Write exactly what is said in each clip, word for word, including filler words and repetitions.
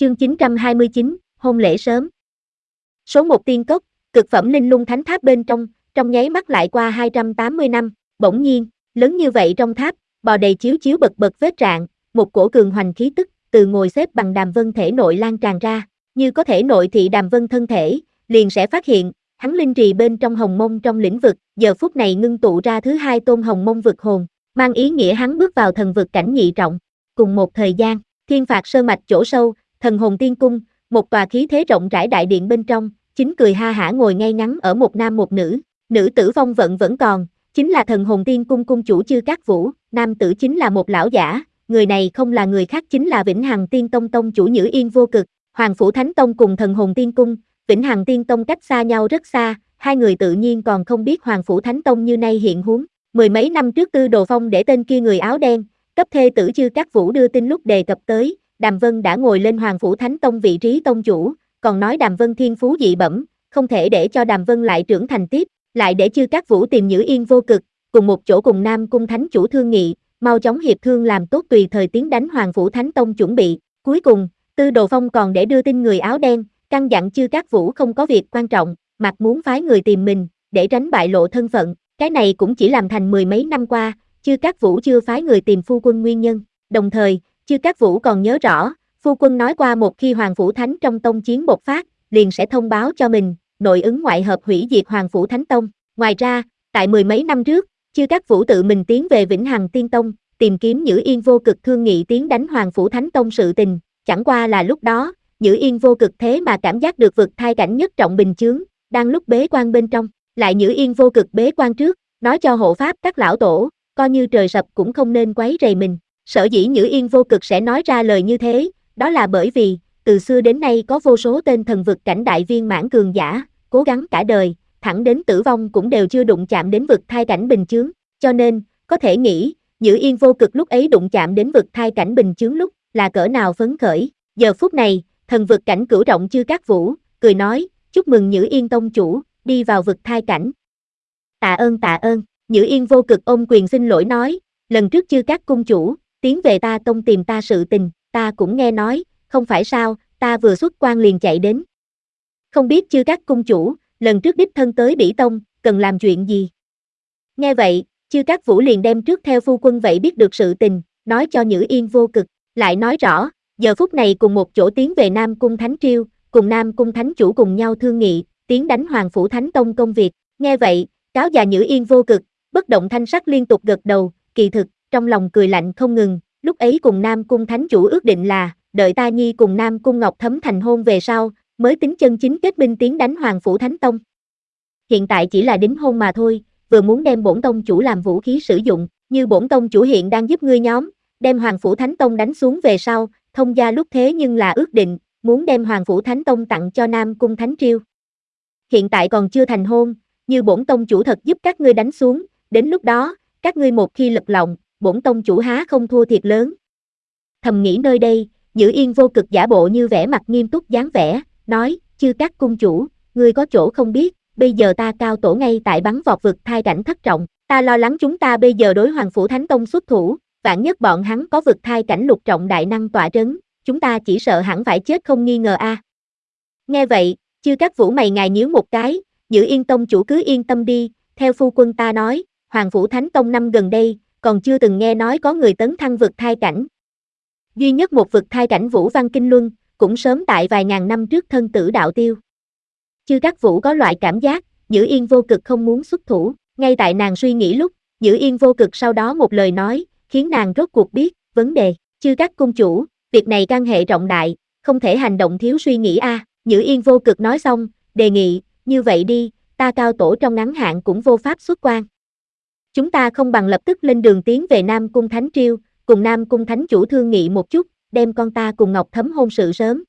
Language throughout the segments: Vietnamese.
Chương chín trăm hai mươi chín, hôn lễ sớm. Số một tiên cốc, cực phẩm linh lung thánh tháp bên trong, trong nháy mắt lại qua hai trăm tám mươi năm, bỗng nhiên, lớn như vậy trong tháp, bò đầy chiếu chiếu bật bật vết rạn, một cổ cường hoành khí tức, từ ngồi xếp bằng Đàm Vân thể nội lan tràn ra, như có thể nội thị Đàm Vân thân thể, liền sẽ phát hiện, hắn linh trì bên trong hồng mông trong lĩnh vực, giờ phút này ngưng tụ ra thứ hai tôn hồng mông vực hồn, mang ý nghĩa hắn bước vào thần vực cảnh nhị trọng. Cùng một thời gian, Thiên Phạt Sơn mạch chỗ sâu, Thần Hồn Tiên Cung, một tòa khí thế rộng rãi đại điện bên trong, chính cười ha hả ngồi ngay ngắn ở một nam một nữ, nữ tử phong vận vẫn còn, chính là Thần Hồn Tiên Cung cung chủ Chư Cát Vũ, nam tử chính là một lão giả, người này không là người khác chính là Vĩnh Hằng Tiên Tông tông chủ Nhữ Yên Vô Cực. Hoàng Phủ Thánh Tông cùng Thần Hồn Tiên Cung, Vĩnh Hằng Tiên Tông cách xa nhau rất xa, hai người tự nhiên còn không biết Hoàng Phủ Thánh Tông như nay hiện huống. Mười mấy năm trước Tư Đồ Phong để tên kia người áo đen, cấp thê tử Chư Cát Vũ đưa tin lúc đề cập tới, Đàm Vân đã ngồi lên Hoàng Phủ Thánh Tông vị trí tông chủ, còn nói Đàm Vân thiên phú dị bẩm, không thể để cho Đàm Vân lại trưởng thành tiếp, lại để Chư Cát Vũ tìm Nhữ Yên Vô Cực, cùng một chỗ cùng Nam Cung Thánh chủ thương nghị, mau chóng hiệp thương làm tốt tùy thời tiến đánh Hoàng Phủ Thánh Tông chuẩn bị. Cuối cùng, Tư Đồ Phong còn để đưa tin người áo đen, căn dặn Chư Cát Vũ không có việc quan trọng, mặt muốn phái người tìm mình, để tránh bại lộ thân phận, cái này cũng chỉ làm thành mười mấy năm qua, Chư Cát Vũ chưa phái người tìm phu quân nguyên nhân, đồng thời, Chư Cát Vũ còn nhớ rõ, phu quân nói qua một khi Hoàng Phủ Thánh trong tông chiến bộc phát, liền sẽ thông báo cho mình, nội ứng ngoại hợp hủy diệt Hoàng Phủ Thánh Tông. Ngoài ra, tại mười mấy năm trước, Chư Cát Vũ tự mình tiến về Vĩnh Hằng Tiên Tông, tìm kiếm Nhữ Yên Vô Cực thương nghị tiến đánh Hoàng Phủ Thánh Tông sự tình, chẳng qua là lúc đó, Nhữ Yên Vô Cực thế mà cảm giác được vực thai cảnh nhất trọng bình chướng, đang lúc bế quan bên trong, lại Nhữ Yên Vô Cực bế quan trước, nói cho hộ pháp các lão tổ, coi như trời sập cũng không nên quấy rầy mình. Sở dĩ Nhữ Yên Vô Cực sẽ nói ra lời như thế, đó là bởi vì, từ xưa đến nay có vô số tên thần vực cảnh đại viên mãn cường giả, cố gắng cả đời, thẳng đến tử vong cũng đều chưa đụng chạm đến vực thai cảnh bình chướng, cho nên, có thể nghĩ, Nhữ Yên Vô Cực lúc ấy đụng chạm đến vực thai cảnh bình chướng lúc, là cỡ nào phấn khởi. Giờ phút này, thần vực cảnh cửu trọng Chư Cát Vũ, cười nói, chúc mừng Nhữ Yên tông chủ, đi vào vực thai cảnh. Tạ ơn tạ ơn, Nhữ Yên Vô Cực ôm quyền xin lỗi nói, lần trước Chư Cát cung chủ, tiến về ta tông tìm ta sự tình, ta cũng nghe nói, không phải sao, ta vừa xuất quan liền chạy đến. Không biết Chư Cát cung chủ, lần trước đích thân tới Bỉ Tông, cần làm chuyện gì? Nghe vậy, Chư Cát Vũ liền đem trước theo phu quân vậy biết được sự tình, nói cho Nhữ Yên Vô Cực, lại nói rõ, giờ phút này cùng một chỗ tiến về Nam Cung Thánh Triêu, cùng Nam Cung Thánh chủ cùng nhau thương nghị, tiến đánh Hoàng Phủ Thánh Tông công việc. Nghe vậy, cáo già Nhữ Yên Vô Cực, bất động thanh sắc liên tục gật đầu, kỳ thực, trong lòng cười lạnh không ngừng, lúc ấy cùng Nam Cung Thánh chủ ước định là, đợi ta nhi cùng Nam Cung Ngọc Thấm thành hôn về sau, mới tính chân chính kết binh tiến đánh Hoàng Phủ Thánh Tông. Hiện tại chỉ là đính hôn mà thôi, vừa muốn đem bổn tông chủ làm vũ khí sử dụng, như bổn tông chủ hiện đang giúp ngươi nhóm, đem Hoàng Phủ Thánh Tông đánh xuống về sau, thông gia lúc thế nhưng là ước định, muốn đem Hoàng Phủ Thánh Tông tặng cho Nam Cung Thánh Triêu. Hiện tại còn chưa thành hôn, như bổn tông chủ thật giúp các ngươi đánh xuống, đến lúc đó, các ngươi một khi lật lọng, bổn tông chủ há không thua thiệt lớn. Thầm nghĩ nơi đây, Nhữ Yên Vô Cực giả bộ như vẻ mặt nghiêm túc dáng vẻ, nói, Chư Cát cung chủ, ngươi có chỗ không biết, bây giờ ta cao tổ ngay tại bắn vọt vực thai cảnh thất trọng, ta lo lắng chúng ta bây giờ đối Hoàng Phủ Thánh Tông xuất thủ, vạn nhất bọn hắn có vực thai cảnh lục trọng đại năng tọa trấn, chúng ta chỉ sợ hẳn phải chết không nghi ngờ a. À. Nghe vậy, Chư Cát Vũ mày ngài nhíu một cái, Nhữ Yên tông chủ cứ yên tâm đi, theo phu quân ta nói, Hoàng Phủ Thánh Tông năm gần đây, còn chưa từng nghe nói có người tấn thăng vực thai cảnh. Duy nhất một vực thai cảnh Vũ Văn Kinh Luân, cũng sớm tại vài ngàn năm trước thân tử đạo tiêu. Chư Cát Vũ có loại cảm giác, Nhữ Yên Vô Cực không muốn xuất thủ, ngay tại nàng suy nghĩ lúc, Nhữ Yên Vô Cực sau đó một lời nói, khiến nàng rốt cuộc biết, vấn đề, Chư Cát cung chủ, việc này can hệ trọng đại, không thể hành động thiếu suy nghĩ a. À. Nhữ Yên Vô Cực nói xong, đề nghị, như vậy đi, ta cao tổ trong ngắn hạn cũng vô pháp xuất quan. Chúng ta không bằng lập tức lên đường tiến về Nam Cung Thánh Triêu, cùng Nam Cung Thánh chủ thương nghị một chút, đem con ta cùng Ngọc Thấm hôn sự sớm.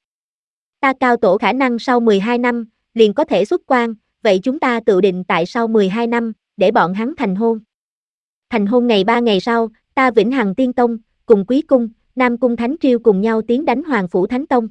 Ta cao tổ khả năng sau mười hai năm, liền có thể xuất quan, vậy chúng ta tự định tại sau mười hai năm, để bọn hắn thành hôn. Thành hôn ngày ba ngày sau, ta Vĩnh Hằng Tiên Tông, cùng Quý Cung, Nam Cung Thánh Triêu cùng nhau tiến đánh Hoàng Phủ Thánh Tông.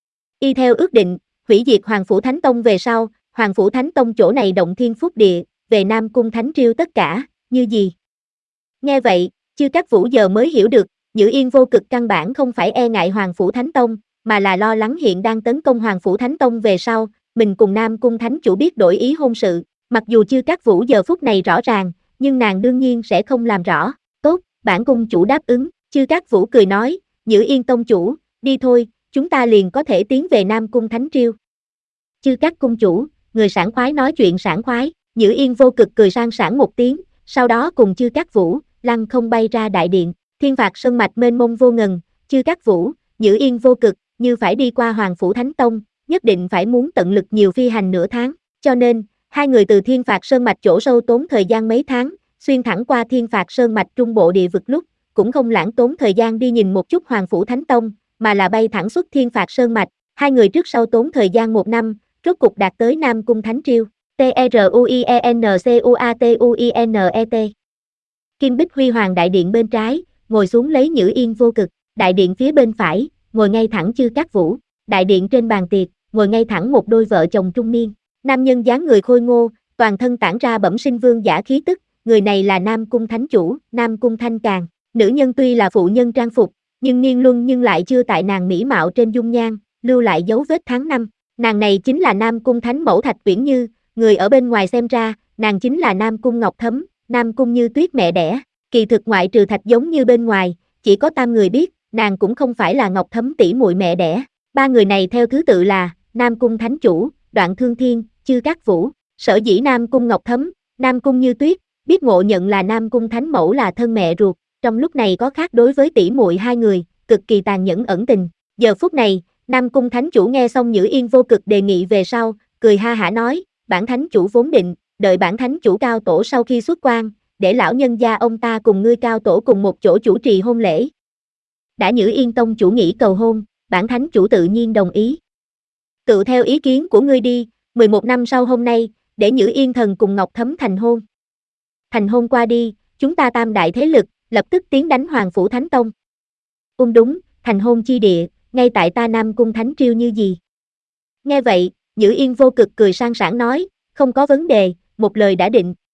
Y theo ước định, hủy diệt Hoàng Phủ Thánh Tông về sau, Hoàng Phủ Thánh Tông chỗ này động thiên phúc địa, về Nam Cung Thánh Triêu tất cả, như gì? Nghe vậy, Chư Cát Vũ giờ mới hiểu được, Nhữ Yên Vô Cực căn bản không phải e ngại Hoàng Phủ Thánh Tông, mà là lo lắng hiện đang tấn công Hoàng Phủ Thánh Tông về sau, mình cùng Nam Cung Thánh Chủ biết đổi ý hôn sự, mặc dù Chư Cát Vũ giờ phút này rõ ràng, nhưng nàng đương nhiên sẽ không làm rõ. Tốt, bản cung chủ đáp ứng, Chư Cát Vũ cười nói, Nhữ Yên Tông chủ, đi thôi, chúng ta liền có thể tiến về Nam Cung Thánh Triều. Chư Cát cung chủ, người sảng khoái nói chuyện sảng khoái, Nhữ Yên Vô Cực cười sang sảng một tiếng, sau đó cùng Chư Cát Vũ, lăng không bay ra đại điện, thiên phạt sơn mạch mênh mông vô ngần, Chư Cát Vũ, Nhữ Yên Vô Cực, như phải đi qua Hoàng Phủ Thánh Tông, nhất định phải muốn tận lực nhiều phi hành nửa tháng, cho nên, hai người từ thiên phạt sơn mạch chỗ sâu tốn thời gian mấy tháng, xuyên thẳng qua thiên phạt sơn mạch trung bộ địa vực lúc, cũng không lãng tốn thời gian đi nhìn một chút Hoàng Phủ Thánh Tông, mà là bay thẳng xuất thiên phạt sơn mạch, hai người trước sau tốn thời gian một năm, rốt cục đạt tới Nam Cung Thánh Triều, T R U I E N C U A T U I N E T. Kim Bích Huy Hoàng đại điện bên trái, ngồi xuống lấy Nhữ Yên Vô Cực, đại điện phía bên phải, ngồi ngay thẳng Chư Cát Vũ, đại điện trên bàn tiệc, ngồi ngay thẳng một đôi vợ chồng trung niên, nam nhân dáng người khôi ngô, toàn thân tản ra bẩm sinh vương giả khí tức, người này là Nam Cung Thánh Chủ, Nam Cung Thanh Càn, nữ nhân tuy là phụ nhân trang phục, nhưng niên luân nhưng lại chưa tại nàng mỹ mạo trên dung nhan, lưu lại dấu vết tháng năm, nàng này chính là Nam Cung Thánh Mẫu Thạch Uyển Như, người ở bên ngoài xem ra, nàng chính là Nam Cung Ngọc Thấm, Nam Cung Như Tuyết mẹ đẻ, kỳ thực ngoại trừ Thạch giống như bên ngoài, chỉ có tam người biết, nàng cũng không phải là Ngọc Thấm tỷ muội mẹ đẻ, ba người này theo thứ tự là, Nam Cung Thánh Chủ, Đoạn Thương Thiên, Chư Cát Vũ, sở dĩ Nam Cung Ngọc Thấm, Nam Cung Như Tuyết, biết ngộ nhận là Nam Cung Thánh Mẫu là thân mẹ ruột, trong lúc này có khác đối với tỷ muội hai người, cực kỳ tàn nhẫn ẩn tình, giờ phút này, Nam Cung Thánh Chủ nghe xong Nhữ Yên Vô Cực đề nghị về sau, cười ha hả nói, bản Thánh Chủ vốn định, đợi bản Thánh Chủ cao tổ sau khi xuất quan, để lão nhân gia ông ta cùng ngươi cao tổ cùng một chỗ chủ trì hôn lễ. Đã Nhữ Yên Tông chủ nghĩ cầu hôn, bản Thánh Chủ tự nhiên đồng ý. Tự theo ý kiến của ngươi đi, mười một năm sau hôm nay, để Nhữ Yên Thần cùng Ngọc Thấm thành hôn. Thành hôn qua đi, chúng ta tam đại thế lực, lập tức tiến đánh Hoàng Phủ Thánh Tông. Ung đúng, thành hôn chi địa, ngay tại ta Nam Cung Thánh Triều như gì. Nghe vậy, Nhữ Yên Vô Cực cười sang sảng nói, không có vấn đề, một lời đã định,